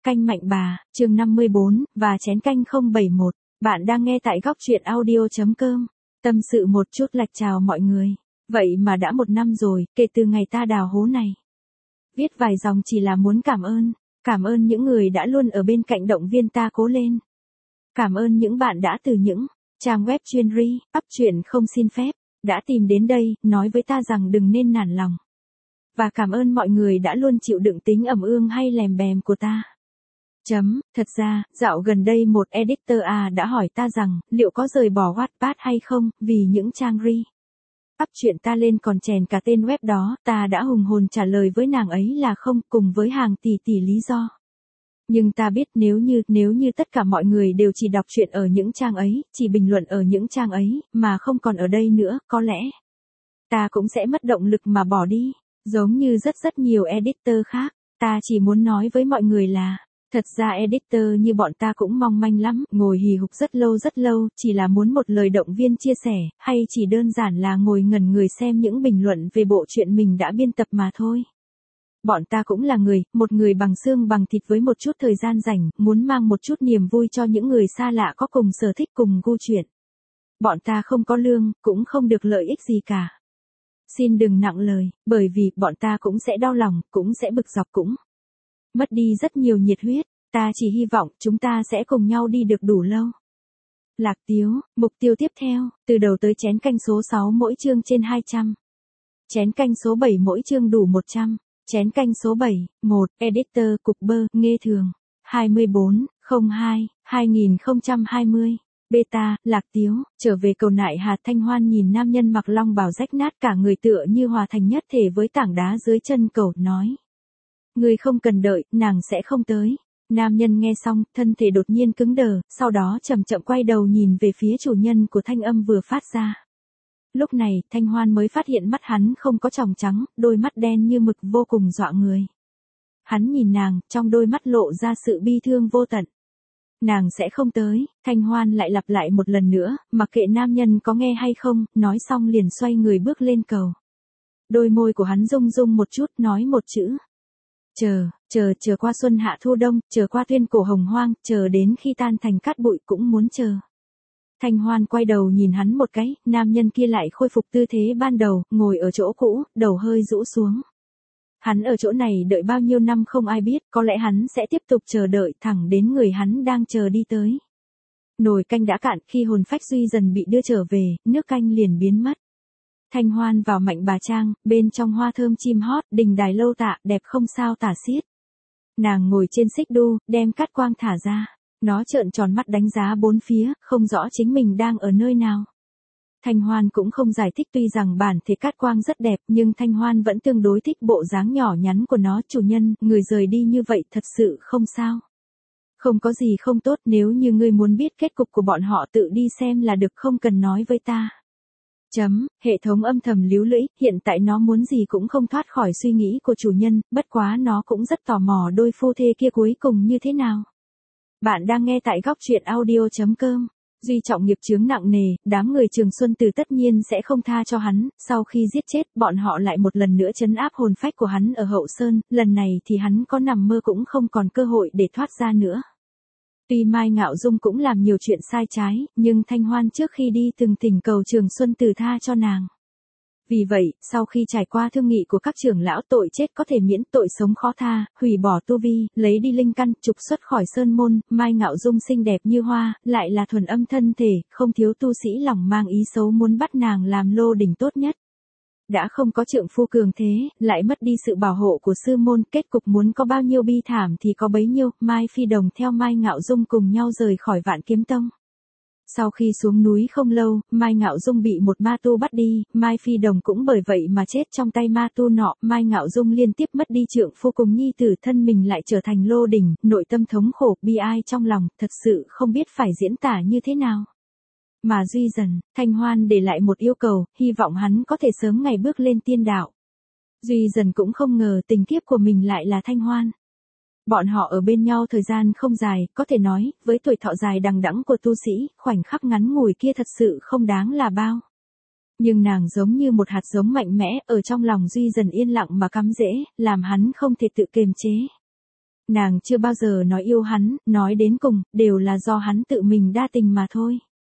Canh Mạnh Bà, chương 54, và chén canh 071. Bạn đang nghe tại góc truyện audio.com. Tâm sự một chút lạch chào mọi người. Vậy mà đã 1 năm rồi, kể từ ngày ta đào hố này. Viết vài dòng chỉ là muốn cảm ơn những người đã luôn ở bên cạnh động viên ta cố lên. Cảm ơn những bạn đã từ những trang web chuyên up truyện không xin phép, đã tìm đến đây, nói với ta rằng đừng nên nản lòng. Và cảm ơn mọi người đã luôn chịu đựng tính ẩm ương hay lèm bèm của ta. Thật ra, dạo gần đây một editor đã hỏi ta rằng, liệu có rời bỏ Wattpad hay không, vì những trang up truyện ta lên còn chèn cả tên web đó, ta đã hùng hồn trả lời với nàng ấy là không, cùng với hàng tỷ lý do. Nhưng ta biết nếu như tất cả mọi người đều chỉ đọc truyện ở những trang ấy, chỉ bình luận ở những trang ấy, mà không còn ở đây nữa, có lẽ ta cũng sẽ mất động lực mà bỏ đi. Giống như rất nhiều editor khác, ta chỉ muốn nói với mọi người là, thật ra editor như bọn ta cũng mong manh lắm, ngồi hì hục rất lâu, chỉ là muốn một lời động viên chia sẻ, hay chỉ đơn giản là ngồi ngẩn người xem những bình luận về bộ truyện mình đã biên tập mà thôi. Bọn ta cũng là người, một người bằng xương bằng thịt với một chút thời gian rảnh, muốn mang một chút niềm vui cho những người xa lạ có cùng sở thích cùng gu truyện. Bọn ta không có lương, cũng không được lợi ích gì cả. Xin đừng nặng lời, bởi vì bọn ta cũng sẽ đau lòng, cũng sẽ bực dọc, cũng mất đi rất nhiều nhiệt huyết. Ta chỉ hy vọng chúng ta sẽ cùng nhau đi được đủ lâu. Lạc Tiếu, mục tiêu tiếp theo, từ đầu tới chén canh số 6 mỗi chương trên 200. Chén canh số 7 mỗi chương đủ 100. Chén canh số 7, 1, editor, cục bơ, nghe thường. 24/02/2020. Beta, Lạc Tiếu, trở về cầu nại Hà. Thanh Hoan nhìn nam nhân mặc long bào rách nát cả người tựa như hòa thành nhất thể với tảng đá dưới chân cầu, nói. Người không cần đợi, nàng sẽ không tới. Nam nhân nghe xong, thân thể đột nhiên cứng đờ, sau đó chậm chậm quay đầu nhìn về phía chủ nhân của thanh âm vừa phát ra. Lúc này, Thanh Hoan mới phát hiện mắt hắn không có tròng trắng, đôi mắt đen như mực vô cùng dọa người. Hắn nhìn nàng, trong đôi mắt lộ ra sự bi thương vô tận. Nàng sẽ không tới, Thanh Hoan lại lặp lại một lần nữa, mặc kệ nam nhân có nghe hay không, nói xong liền xoay người bước lên cầu. Đôi môi của hắn rung rung một chút, nói một chữ. Chờ qua xuân hạ thu đông, chờ qua tuyên cổ hồng hoang, chờ đến khi tan thành cát bụi cũng muốn chờ. Thanh Hoan quay đầu nhìn hắn một cái, nam nhân kia lại khôi phục tư thế ban đầu, ngồi ở chỗ cũ, đầu hơi rũ xuống. Hắn ở chỗ này đợi bao nhiêu năm không ai biết, có lẽ hắn sẽ tiếp tục chờ đợi thẳng đến người hắn đang chờ đi tới. Nồi canh đã cạn, khi hồn phách Duy Dần bị đưa trở về, nước canh liền biến mất. Thanh Hoan vào Mạnh Bà Trang, bên trong hoa thơm chim hót, đình đài lâu tạ, đẹp không sao tả xiết. Nàng ngồi trên xích đu, đem cát quang thả ra. Nó trợn tròn mắt đánh giá bốn phía, không rõ chính mình đang ở nơi nào. Thanh Hoan cũng không giải thích, tuy rằng bản thể cát quang rất đẹp, nhưng Thanh Hoan vẫn tương đối thích bộ dáng nhỏ nhắn của nó. Chủ nhân, người rời đi như vậy thật sự không sao. Không có gì không tốt, nếu như ngươi muốn biết kết cục của bọn họ tự đi xem là được, không cần nói với ta. Hệ thống âm thầm líu lưỡi, hiện tại nó muốn gì cũng không thoát khỏi suy nghĩ của chủ nhân, bất quá nó cũng rất tò mò đôi phu thê kia cuối cùng như thế nào. Bạn đang nghe tại góc truyện audio.com. Duy trọng nghiệp chướng nặng nề, đám người Trường Xuân Từ tất nhiên sẽ không tha cho hắn, sau khi giết chết, bọn họ lại một lần nữa trấn áp hồn phách của hắn ở Hậu Sơn, lần này thì hắn có nằm mơ cũng không còn cơ hội để thoát ra nữa. Tuy Mai Ngạo Dung cũng làm nhiều chuyện sai trái, nhưng Thanh Hoan trước khi đi từng thỉnh cầu Trường Xuân Từ tha cho nàng. Vì vậy, sau khi trải qua thương nghị của các trưởng lão, tội chết có thể miễn, tội sống khó tha, hủy bỏ tu vi, lấy đi linh căn, trục xuất khỏi sơn môn, Mai Ngạo Dung xinh đẹp như hoa, lại là thuần âm thân thể, không thiếu tu sĩ lòng mang ý xấu muốn bắt nàng làm lô đỉnh tốt nhất. Đã không có trượng phu cường thế, lại mất đi sự bảo hộ của sư môn, kết cục muốn có bao nhiêu bi thảm thì có bấy nhiêu. Mai Phi Đồng theo Mai Ngạo Dung cùng nhau rời khỏi Vạn Kiếm Tông. Sau khi xuống núi không lâu, Mai Ngạo Dung bị một ma tu bắt đi, Mai Phi Đồng cũng bởi vậy mà chết trong tay ma tu nọ. Mai Ngạo Dung liên tiếp mất đi trượng phu cùng nhi tử, thân mình lại trở thành lô đỉnh, nội tâm thống khổ, bi ai trong lòng, thật sự không biết phải diễn tả như thế nào. Mà Duy Dần, Thanh Hoan để lại một yêu cầu, hy vọng hắn có thể sớm ngày bước lên tiên đạo. Duy Dần cũng không ngờ tình kiếp của mình lại là Thanh Hoan. Bọn họ ở bên nhau thời gian không dài, có thể nói, với tuổi thọ dài đằng đẵng của tu sĩ, khoảnh khắc ngắn ngủi kia thật sự không đáng là bao. Nhưng nàng giống như một hạt giống mạnh mẽ, ở trong lòng Duy Dần yên lặng mà cắm rễ, làm hắn không thể tự kiềm chế. Nàng chưa bao giờ nói yêu hắn, nói đến cùng, đều là do hắn tự mình đa tình mà thôi.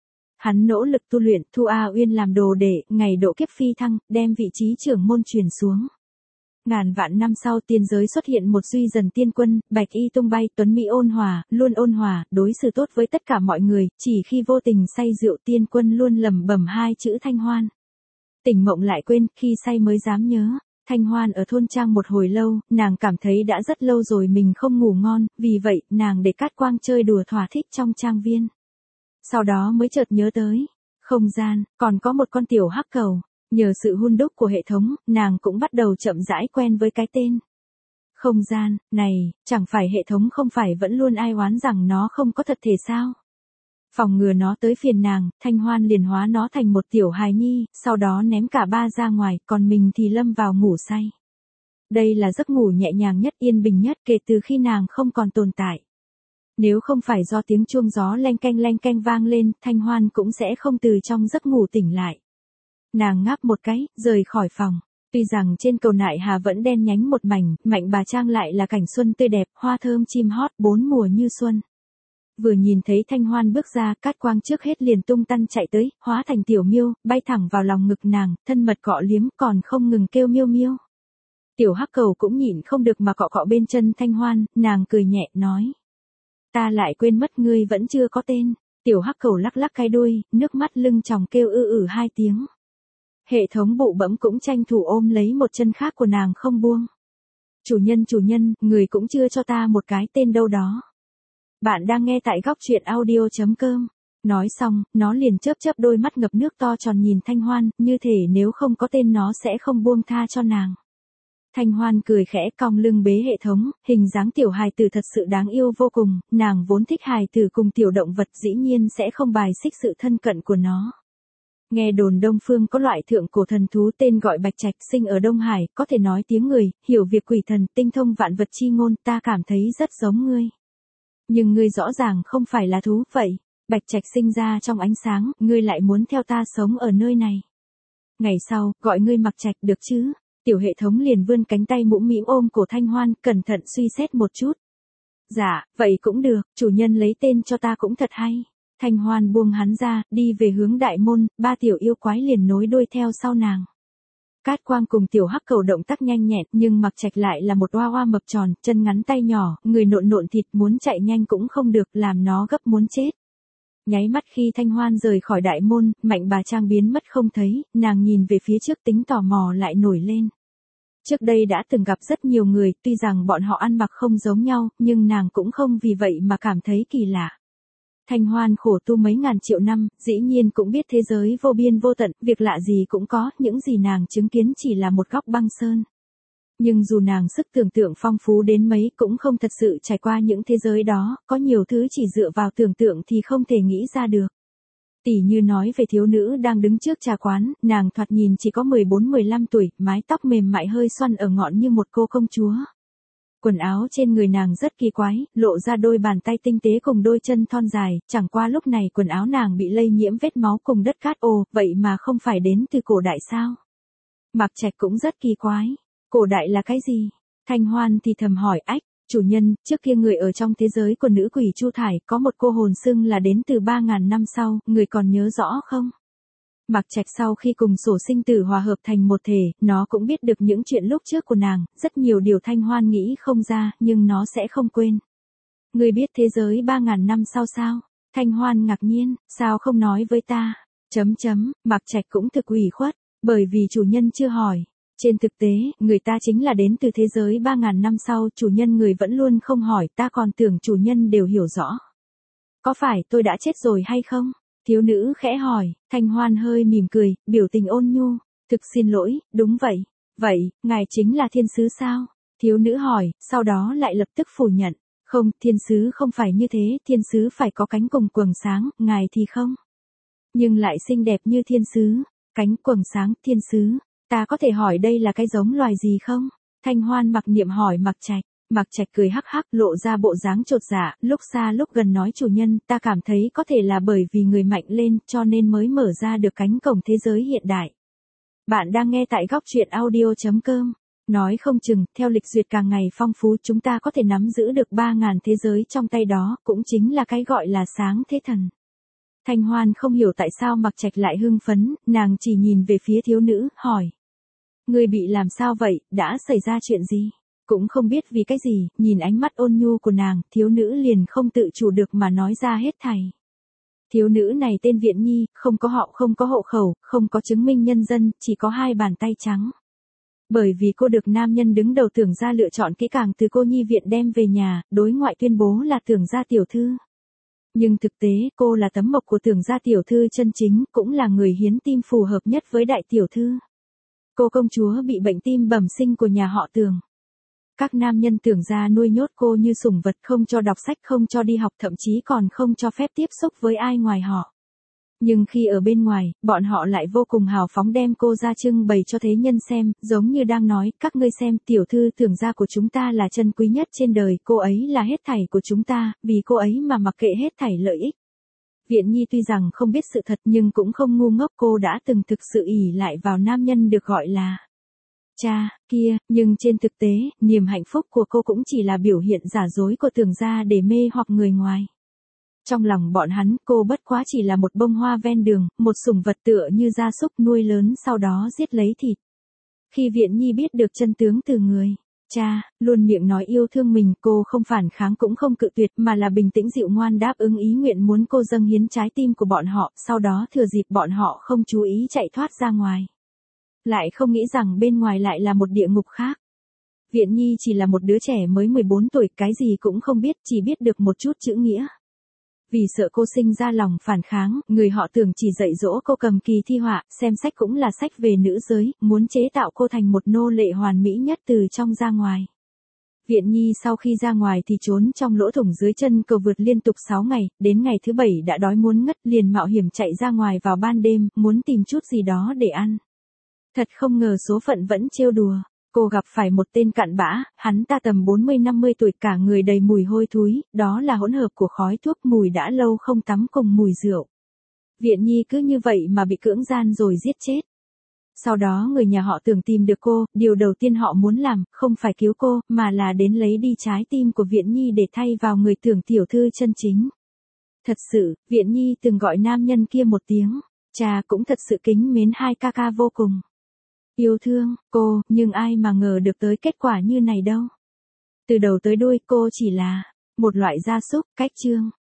Hắn nỗ lực tu luyện, thu A Uyên làm đồ đệ, ngày độ kiếp phi thăng, đem vị trí trưởng môn truyền xuống. Ngàn vạn năm sau tiên giới xuất hiện một duy dần tiên quân, bạch y tung bay, tuấn mỹ ôn hòa, luôn ôn hòa, đối xử tốt với tất cả mọi người, chỉ khi vô tình say rượu tiên quân luôn lẩm bẩm hai chữ Thanh Hoan. Tỉnh mộng lại quên, khi say mới dám nhớ. Thanh Hoan ở thôn trang một hồi lâu, nàng cảm thấy đã rất lâu rồi mình không ngủ ngon, vì vậy, nàng để Cát Quang chơi đùa thỏa thích trong trang viên. Sau đó mới chợt nhớ tới, không gian, còn có một con tiểu hắc cầu. Nhờ sự hun đúc của hệ thống, nàng cũng bắt đầu chậm rãi quen với cái tên. Không gian, này, chẳng phải hệ thống không phải vẫn luôn ai oán rằng nó không có thật thể sao? Phòng ngừa nó tới phiền nàng, Thanh Hoan liền hóa nó thành một tiểu hài nhi, sau đó ném cả ba ra ngoài, còn mình thì lâm vào ngủ say. Đây là giấc ngủ nhẹ nhàng nhất, yên bình nhất kể từ khi nàng không còn tồn tại. Nếu không phải do tiếng chuông gió leng keng vang lên, Thanh Hoan cũng sẽ không từ trong giấc ngủ tỉnh lại. Nàng ngáp một cái, rời khỏi phòng. Tuy rằng trên cầu Nại Hà vẫn đen nhánh một mảnh, Mạnh Bà Trang lại là cảnh xuân tươi đẹp, hoa thơm chim hót, bốn mùa như xuân. Vừa nhìn thấy Thanh Hoan bước ra, Cát Quang trước hết liền tung tăng chạy tới, hóa thành tiểu miêu, bay thẳng vào lòng ngực nàng, thân mật cọ liếm, còn không ngừng kêu miêu miêu. Tiểu hắc cầu cũng nhịn không được mà cọ cọ bên chân Thanh Hoan, nàng cười nhẹ, nói. Ta lại quên mất ngươi vẫn chưa có tên. Tiểu hắc cầu lắc lắc cái đuôi, nước mắt lưng tròng kêu hai tiếng. Hệ thống bụ bẫm cũng tranh thủ ôm lấy một chân khác của nàng không buông. Chủ nhân, người cũng chưa cho ta một cái tên đâu đó. Bạn đang nghe tại góc truyện audio.com. Nói xong, nó liền chớp đôi mắt ngập nước to tròn nhìn Thanh Hoan, như thể nếu không có tên nó sẽ không buông tha cho nàng. Thanh Hoan cười khẽ cong lưng bế hệ thống, hình dáng tiểu hài tử thật sự đáng yêu vô cùng, nàng vốn thích hài tử cùng tiểu động vật dĩ nhiên sẽ không bài xích sự thân cận của nó. Nghe đồn Đông Phương có loại thượng cổ thần thú tên gọi Bạch Trạch, sinh ở Đông Hải, có thể nói tiếng người, hiểu việc quỷ thần, tinh thông vạn vật chi ngôn, ta cảm thấy rất giống ngươi. Nhưng ngươi rõ ràng không phải là thú, vậy, Bạch Trạch sinh ra trong ánh sáng, ngươi lại muốn theo ta sống ở nơi này. Ngày sau, gọi ngươi Mặc Trạch được chứ? Tiểu hệ thống liền vươn cánh tay mũm mĩm ôm cổ Thanh Hoan, cẩn thận suy xét một chút. Dạ, vậy cũng được, chủ nhân lấy tên cho ta cũng thật hay. Thanh Hoan buông hắn ra, đi về hướng đại môn, ba tiểu yêu quái liền nối đuôi theo sau nàng. Cát Quang cùng tiểu hắc cầu động tác nhanh nhẹn, nhưng Mặc Trạch lại là một oa oa mập tròn, chân ngắn tay nhỏ, người nộn nộn thịt, muốn chạy nhanh cũng không được, làm nó gấp muốn chết. Nháy mắt khi Thanh Hoan rời khỏi đại môn, Mạnh Bà Trang biến mất không thấy, nàng nhìn về phía trước tính tò mò lại nổi lên. Trước đây đã từng gặp rất nhiều người, tuy rằng bọn họ ăn mặc không giống nhau, nhưng nàng cũng không vì vậy mà cảm thấy kỳ lạ. Thanh Hoan khổ tu mấy ngàn triệu năm, dĩ nhiên cũng biết thế giới vô biên vô tận, việc lạ gì cũng có, những gì nàng chứng kiến chỉ là một góc băng sơn. Nhưng dù nàng sức tưởng tượng phong phú đến mấy cũng không thật sự trải qua những thế giới đó, có nhiều thứ chỉ dựa vào tưởng tượng thì không thể nghĩ ra được. Tỷ như nói về thiếu nữ đang đứng trước trà quán, nàng thoạt nhìn chỉ có 14-15 tuổi, mái tóc mềm mại hơi xoăn ở ngọn như một cô công chúa. Quần áo trên người nàng rất kỳ quái, lộ ra đôi bàn tay tinh tế cùng đôi chân thon dài, chẳng qua lúc này quần áo nàng bị lây nhiễm vết máu cùng đất cát, vậy mà không phải đến từ cổ đại sao? Mặc Trạch cũng rất kỳ quái. Cổ đại là cái gì? Thanh Hoan thì thầm hỏi, ách, chủ nhân, trước kia người ở trong thế giới của nữ quỷ Chu Thải, có một cô hồn xưng là đến từ 3.000 năm sau, người còn nhớ rõ không? Mặc Trạch sau khi cùng Sổ Sinh Tử hòa hợp thành một thể, nó cũng biết được những chuyện lúc trước của nàng, rất nhiều điều Thanh Hoan nghĩ không ra, nhưng nó sẽ không quên. Người biết thế giới 3.000 năm sau sao? Thanh Hoan ngạc nhiên, sao không nói với ta? Mặc Trạch cũng thực ủy khuất, bởi vì chủ nhân chưa hỏi. Trên thực tế, người ta chính là đến từ thế giới 3.000 năm sau, chủ nhân người vẫn luôn không hỏi, ta còn tưởng chủ nhân đều hiểu rõ. Có phải tôi đã chết rồi hay không? Thiếu nữ khẽ hỏi, Thanh Hoan hơi mỉm cười, biểu tình ôn nhu, thực xin lỗi, đúng vậy. Vậy, ngài chính là thiên sứ sao? Thiếu nữ hỏi, sau đó lại lập tức phủ nhận. Không, thiên sứ không phải như thế, thiên sứ phải có cánh cùng quầng sáng, ngài thì không. Nhưng lại xinh đẹp như thiên sứ, cánh quầng sáng, thiên sứ. Ta có thể hỏi đây là cái giống loài gì không? Thanh Hoan mặc niệm hỏi Mặc Trạch. Mặc Trạch cười hắc hắc, lộ ra bộ dáng chột dạ, lúc xa lúc gần nói, chủ nhân, ta cảm thấy có thể là bởi vì người mạnh lên, cho nên mới mở ra được cánh cổng thế giới hiện đại. Bạn đang nghe tại góc truyện audio.com. Nói không chừng, theo lịch duyệt càng ngày phong phú chúng ta có thể nắm giữ được 3.000 thế giới trong tay đó, cũng chính là cái gọi là sáng thế thần. Thanh Hoan không hiểu tại sao Mặc Trạch lại hưng phấn, nàng chỉ nhìn về phía thiếu nữ, hỏi. Ngươi bị làm sao vậy, đã xảy ra chuyện gì? Cũng không biết vì cái gì, nhìn ánh mắt ôn nhu của nàng, thiếu nữ liền không tự chủ được mà nói ra hết thảy. Thiếu nữ này tên Viện Nhi, không có họ, không có hộ khẩu, không có chứng minh nhân dân, chỉ có 2 bàn tay trắng. Bởi vì cô được nam nhân đứng đầu Tưởng gia lựa chọn kỹ càng từ cô nhi viện đem về nhà, đối ngoại tuyên bố là Tưởng gia tiểu thư. Nhưng thực tế cô là tấm mộc của Tưởng gia tiểu thư chân chính, cũng là người hiến tim phù hợp nhất với đại tiểu thư. Cô công chúa bị bệnh tim bẩm sinh của nhà họ Tưởng. Các nam nhân Tưởng gia nuôi nhốt cô như sủng vật, không cho đọc sách, không cho đi học, thậm chí còn không cho phép tiếp xúc với ai ngoài họ. Nhưng khi ở bên ngoài, bọn họ lại vô cùng hào phóng đem cô ra trưng bày cho thế nhân xem, giống như đang nói, các ngươi xem, tiểu thư Tưởng gia của chúng ta là chân quý nhất trên đời, cô ấy là hết thảy của chúng ta, vì cô ấy mà mặc kệ hết thảy lợi ích. Viện Nhi tuy rằng không biết sự thật nhưng cũng không ngu ngốc, cô đã từng thực sự ỷ lại vào nam nhân được gọi là cha kia, nhưng trên thực tế, niềm hạnh phúc của cô cũng chỉ là biểu hiện giả dối của Tưởng gia để mê hoặc người ngoài. Trong lòng bọn hắn, cô bất quá chỉ là một bông hoa ven đường, một sủng vật tựa như gia súc nuôi lớn sau đó giết lấy thịt. Khi Viện Nhi biết được chân tướng từ người cha, luôn miệng nói yêu thương mình, cô không phản kháng cũng không cự tuyệt mà là bình tĩnh dịu ngoan đáp ứng ý nguyện muốn cô dâng hiến trái tim của bọn họ, sau đó thừa dịp bọn họ không chú ý chạy thoát ra ngoài. Lại không nghĩ rằng bên ngoài lại là một địa ngục khác. Viện Nhi chỉ là một đứa trẻ mới 14 tuổi, cái gì cũng không biết, chỉ biết được một chút chữ nghĩa. Vì sợ cô sinh ra lòng phản kháng, người họ Tưởng chỉ dạy dỗ cô cầm kỳ thi họa, xem sách cũng là sách về nữ giới, muốn chế tạo cô thành một nô lệ hoàn mỹ nhất từ trong ra ngoài. Viện Nhi sau khi ra ngoài thì trốn trong lỗ thủng dưới chân cầu vượt liên tục 6 ngày, đến ngày thứ 7 đã đói muốn ngất, liền mạo hiểm chạy ra ngoài vào ban đêm, muốn tìm chút gì đó để ăn. Thật không ngờ số phận vẫn trêu đùa. Cô gặp phải một tên cặn bã, hắn ta tầm 40-50 tuổi, cả người đầy mùi hôi thối, đó là hỗn hợp của khói thuốc, mùi đã lâu không tắm cùng mùi rượu. Viện Nhi cứ như vậy mà bị cưỡng gian rồi giết chết. Sau đó người nhà họ Tưởng tìm được cô, điều đầu tiên họ muốn làm, không phải cứu cô, mà là đến lấy đi trái tim của Viện Nhi để thay vào người Tưởng tiểu thư chân chính. Thật sự, Viện Nhi từng gọi nam nhân kia một tiếng cha, cũng thật sự kính mến hai ca ca vô cùng. Yêu thương cô, nhưng ai mà ngờ được tới kết quả như này đâu. Từ đầu tới đuôi cô chỉ là một loại gia súc, cách chương.